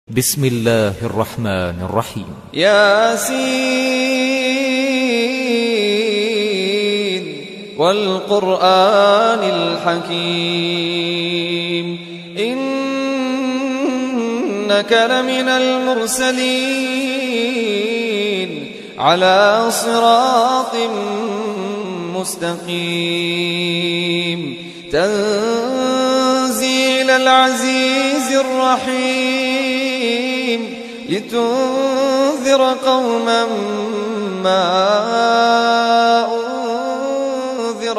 بسم الله الرحمن الرحيم. ياسين والقرآن الحكيم إنك لمن المرسلين على صراط مستقيم تنزيل العزيز الرحيم لتنذر قوما ما أنذر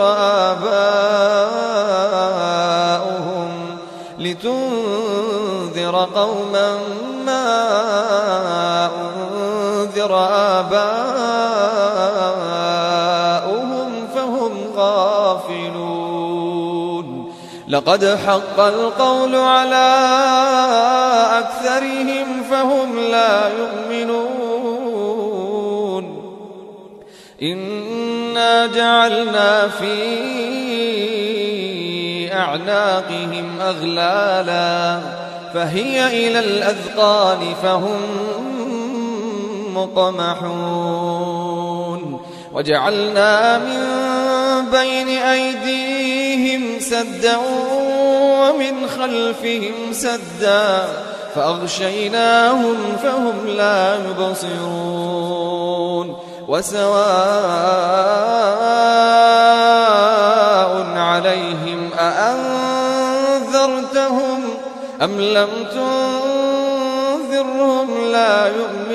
آباؤهم فهم غافلون لقد حق القول على أكثرهم فهم لا يؤمنون إنا جعلنا في أعناقهم أغلالا فهي إلى الأذقان فهم مقمحون وجعلنا من بين أيديهم سدا ومن خلفهم سدا فأغشيناهم فهم لا يبصرون وسواء عليهم أأنذرتهم أم لم تنذرهم لا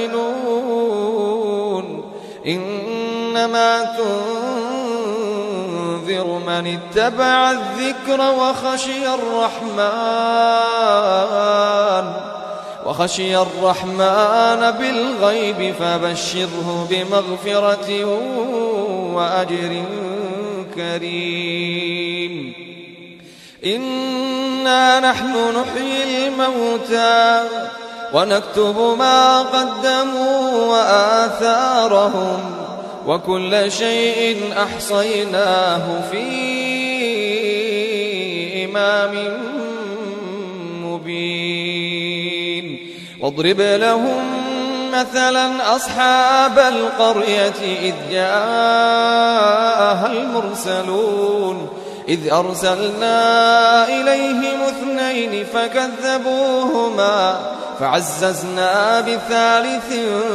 يؤمنون إنما تنذر من اتبع الذكر وخشي الرحمن بالغيب فبشره بمغفرة وأجر كريم إنا نحن نحيي الموتى ونكتب ما قدموا وآثارهم وكل شيء أحصيناه في إمام مبين واضرب لهم مثلا أصحاب القرية إذ جاءها المرسلون إذ أرسلنا إليهم 2 فكذبوهما فعززنا بثالث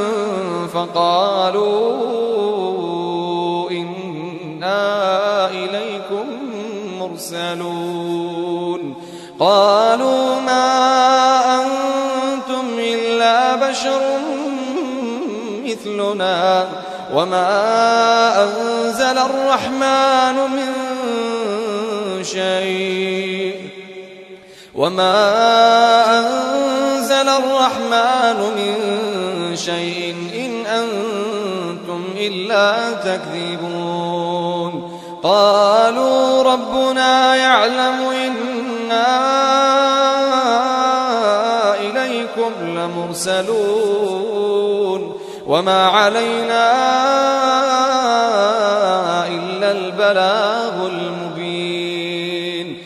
فقالوا إنا إليكم مرسلون قالوا ما أنتم إلا بشر مثلنا وما أنزل الرحمن من شيء إن أنتم إلا تكذبون قالوا ربنا يعلم إنا إليكم لمرسلون وما علينا إلا البلاغ المبين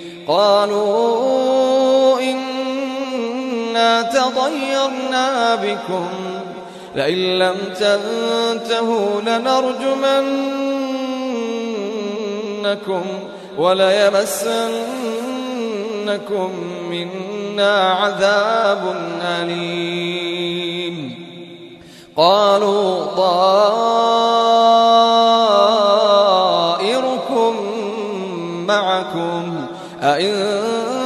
قالوا إنا تطيرنا بكم لئن لم تنتهوا لنرجمنكم وليمسنكم منا عذاب أليم قالوا طائركم معكم أئن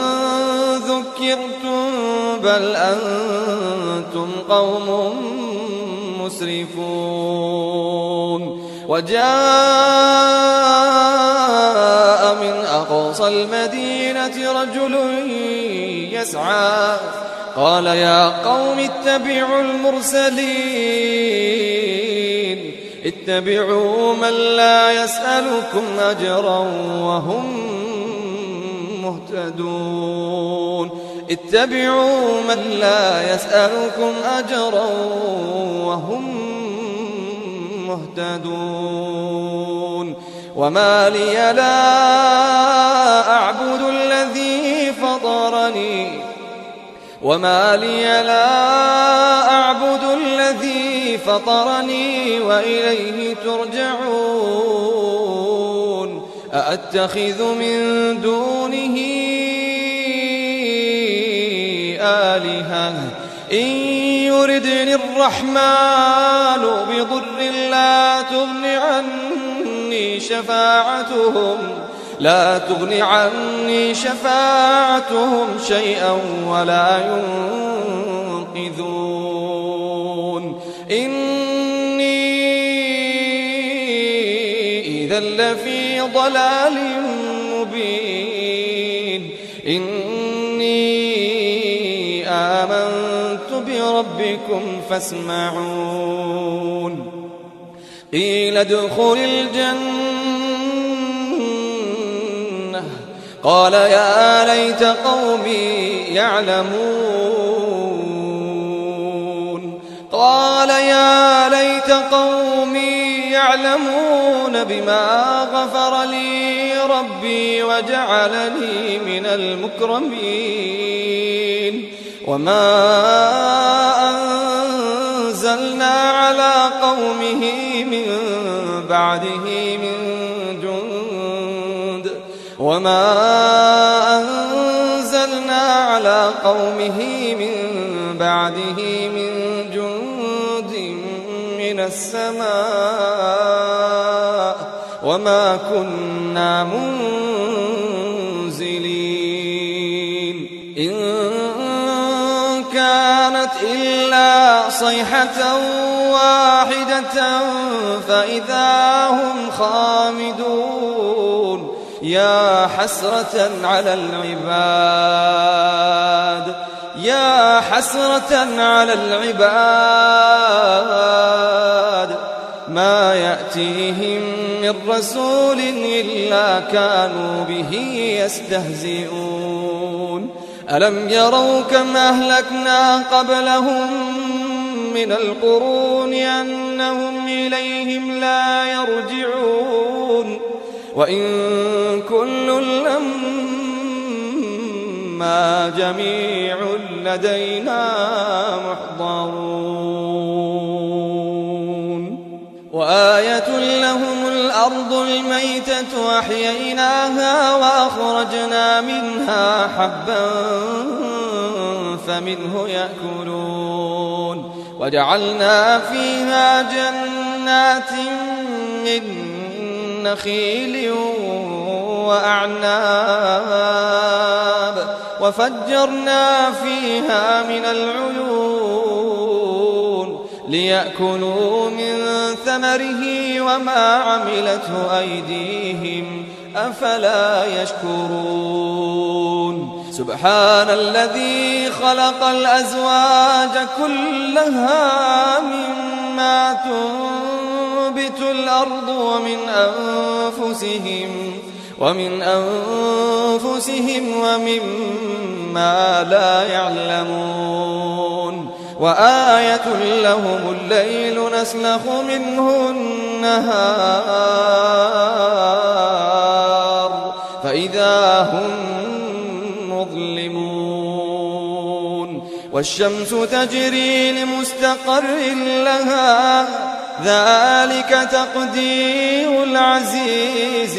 ذكرتم بل أنتم قوم مسرفون وجاء من أقصى المدينة رجل يسعى قال يا قوم اتبعوا المرسلين اتبعوا من لا يسألكم أجرا وهم مهتدون اتبعوا من لا يسألكم أجرا وهم مهتدون وما لي لا أعبد الذي فطرني وما لي لا أعبد الذي فطرني وإليه ترجعون أأتخذ من دونه آلهة إن يردني الرحمن بضر لا تغن عني شفاعتهم شيئا ولا ينقذون إني إذا لفي ضلال مبين إني آمنت بربكم فاسمعون قيل ادخل الجنة قال يا ليت قومي يعلمون بما غفر لي ربي وجعلني من المكرمين وما أنزلنا على قومه من بعده من جند من السماء وما كنا منزلين إن كانت إلا صيحة واحدة فإذا هم خامدون يا حسرة على العباد ما يأتيهم من رسول إلا كانوا به يستهزئون ألم يروا كم أهلكنا قبلهم من القرون أنهم إليهم لا يرجعون وإن كل لما جميع لدينا محضرون وآية لهم الأرض الميتة أحييناها وأخرجنا منها حبا فمنه يأكلون وجعلنا فيها جنات من نخيل وأعناب وفجرنا فيها من العيون ليأكلوا من ثمره وما عملته أيديهم أفلا يشكرون سبحان الذي خلق الأزواج كلها مما تنبت الأرض ومن أنفسهم ومما لا يعلمون وآية لهم الليل نسلخ منه النهار فإذا هم مظلمون والشمس تجري لمستقر لها ذلك تقدير العزيز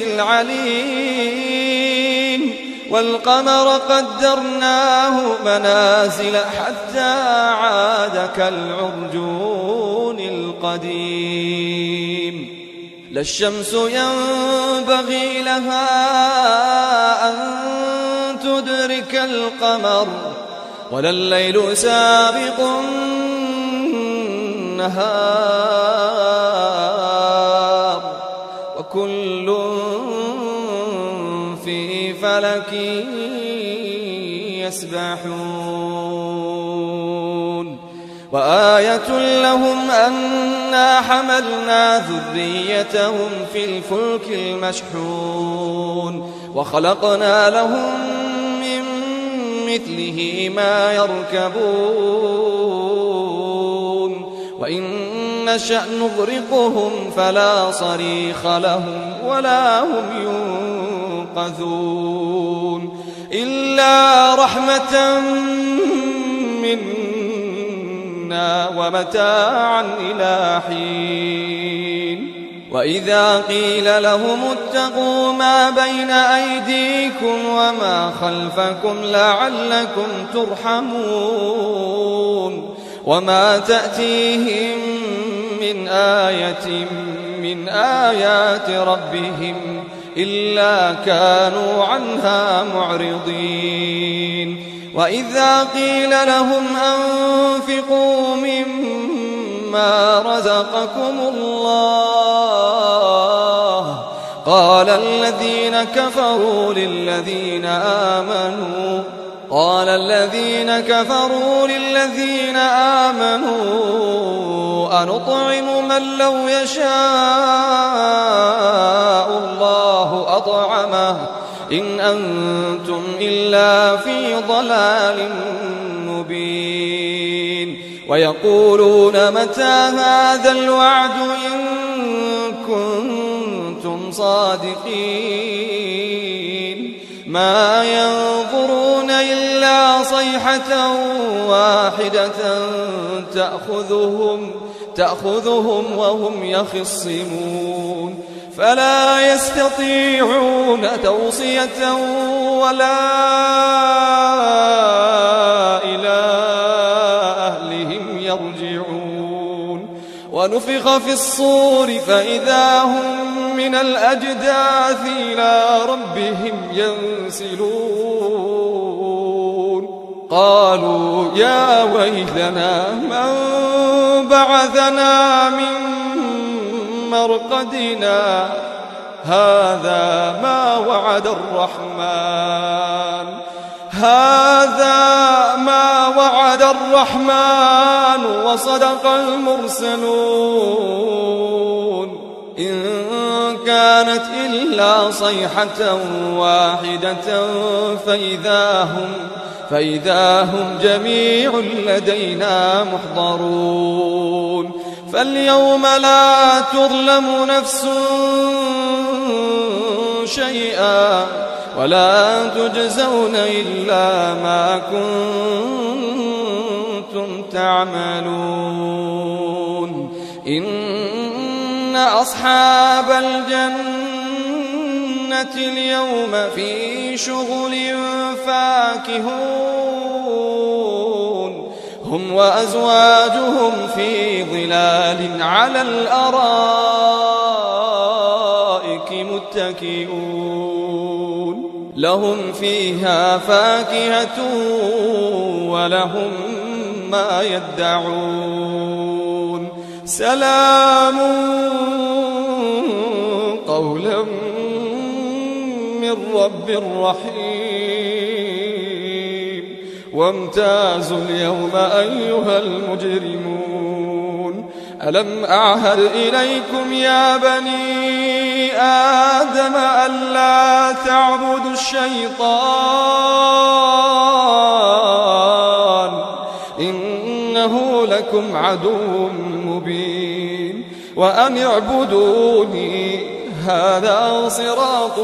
العليم والقمر قدرناه منازل حتى عاد كالعرجون القديم لا الشمس ينبغي لها أن تدرك القمر ولا الليل سابق النهار وكل في فلك يسبحون وآية لهم أنا حملنا ذريتهم في الفلك المشحون وخلقنا لهم من مثله ما يركبون وإن نشأ نغرقهم فلا صريخ لهم ولا هم ينقذون إلا رحمة الدنيا ومتاعا إلى حين وإذا قيل لهم اتقوا ما بين أيديكم وما خلفكم لعلكم ترحمون وما تأتيهم من آية من آيات ربهم إلا كانوا عنها معرضين وإذا قيل لهم أنفقوا مما رزقكم الله قال الذين كفروا للذين آمنوا أنطعم من لو يشاء الله أطعمه إن أنتم إلا في ضلال مبين ويقولون متى هذا الوعد إن كنتم صادقين ما ينظرون إلا صيحة واحدة تأخذهم وهم يخصمون فلا يستطيعون توصية ولا إلى أهلهم يرجعون ونفخ في الصور فإذا هم من الأجداث إلى ربهم ينسلون قالوا يا ويلنا من بعثنا من مرقدنا هذا ما وعد الرحمن وصدق المرسلون إن كانت إلا صيحة واحدة فإذا هم جميع لدينا محضرون فاليوم لا تظلم نفس شيئا ولا تجزون إلا ما كنتم تعملون إن أصحاب الجنة اليوم في شغل فاكهون هم وأزواجهم في ظلال على الأرائك متكئون لهم فيها فاكهة ولهم ما يدعون سلام قولا من رب رحيم وامتازوا اليوم أيها المجرمون ألم أعهد إليكم يا بني آدم ألا تعبدوا الشيطان إنه لكم عدو مبين وأن اعبدوني هذا صراط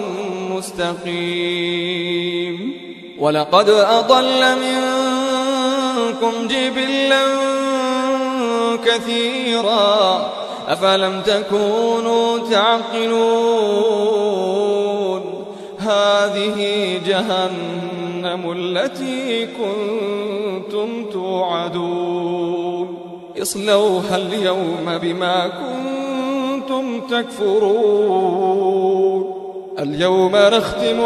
مستقيم ولقد أضل منكم جبلا كثيرا أفلم تكونوا تعقلون هذه جهنم التي كنتم توعدون اصلوها اليوم بما كنتم تكفرون اليوم نختم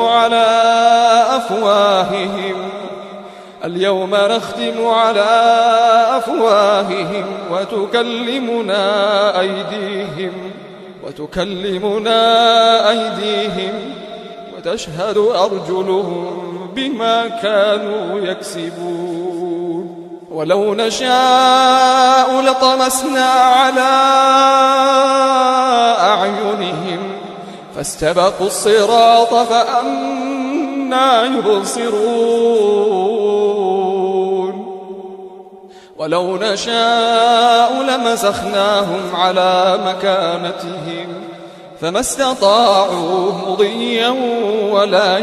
على أفواههم وتكلمنا أيديهم وتشهد أرجلهم بما كانوا يكسبون ولو نشاء لطمسنا على أعينهم فاستبقوا الصراط فأنى يبصرون ولو نشاء لمسخناهم على مكانتهم فما استطاعوا مضيا ولا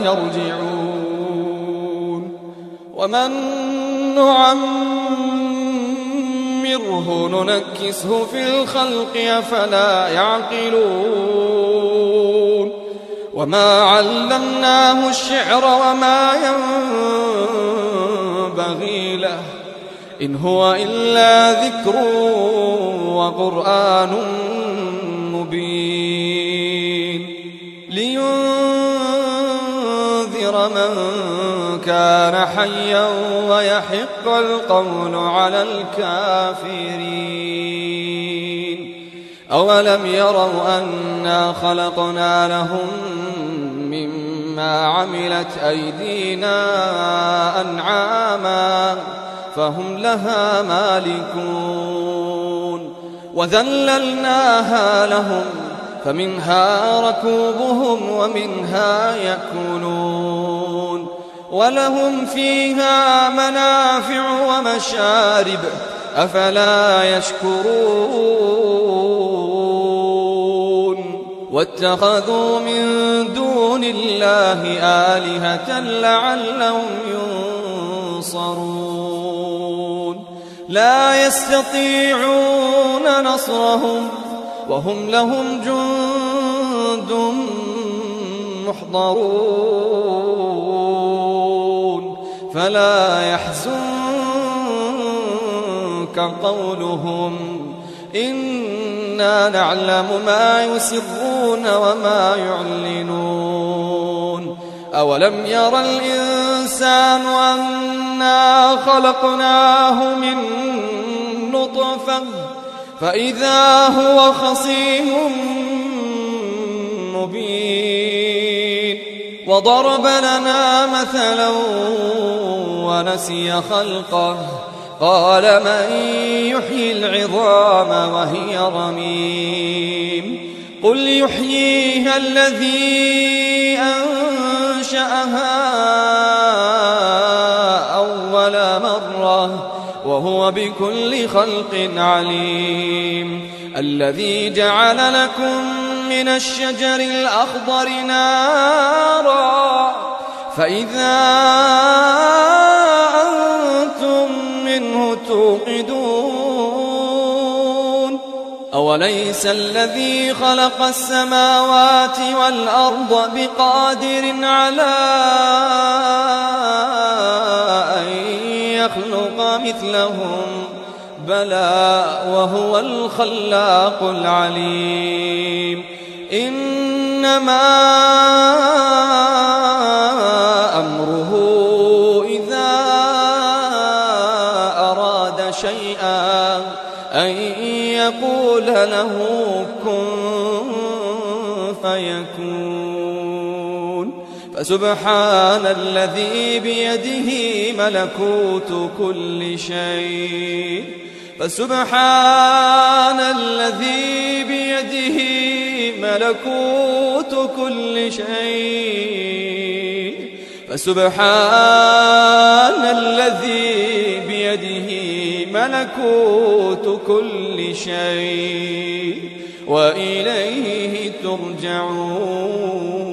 يرجعون ومن نعمره ننكسه في الخلق أفلا يعقلون وما علمناه الشعر وما ينبغي له إن هو إلا ذكر وقرآن مبين لينذر من كان حيا ويحق القول على الكافرين أولم يروا أنا خلقنا لهم مما عملت أيدينا أنعاما فهم لها مالكون وذللناها لهم فمنها ركوبهم ومنها يأكلون ولهم فيها منافع ومشارب أفلا يشكرون واتخذوا من دون الله آلهة لعلهم ينصرون لا يستطيعون نصرهم وهم لهم جند محضرون فلا يحزنك قولهم إنا نعلم ما يسرون وما يعلنون أولم ير الإنسان أنا خلقناه من نطفة فإذا هو خصيم مبين وضرب لنا مثلا ونسي خلقه قال من يحيي العظام وهي رميم قل يحييها الذي أنشأها أول مرة وهو بكل خلق عليم الذي جعل لكم من الشجر الأخضر نارا فإذا أنتم منه توقدون أوليس الذي خلق السماوات والأرض بقادر على أن يخلق مثلهم بلى وهو الخلاق العليم إنما أمره إذا أراد شيئا أن يقول له كن فيكون فسبحان الذي بيده ملكوت كل شيء فسبحان الذي بيده ملكوت كل شيء فسبحان الذي بيده ملكوت كل شيء وإليه ترجعون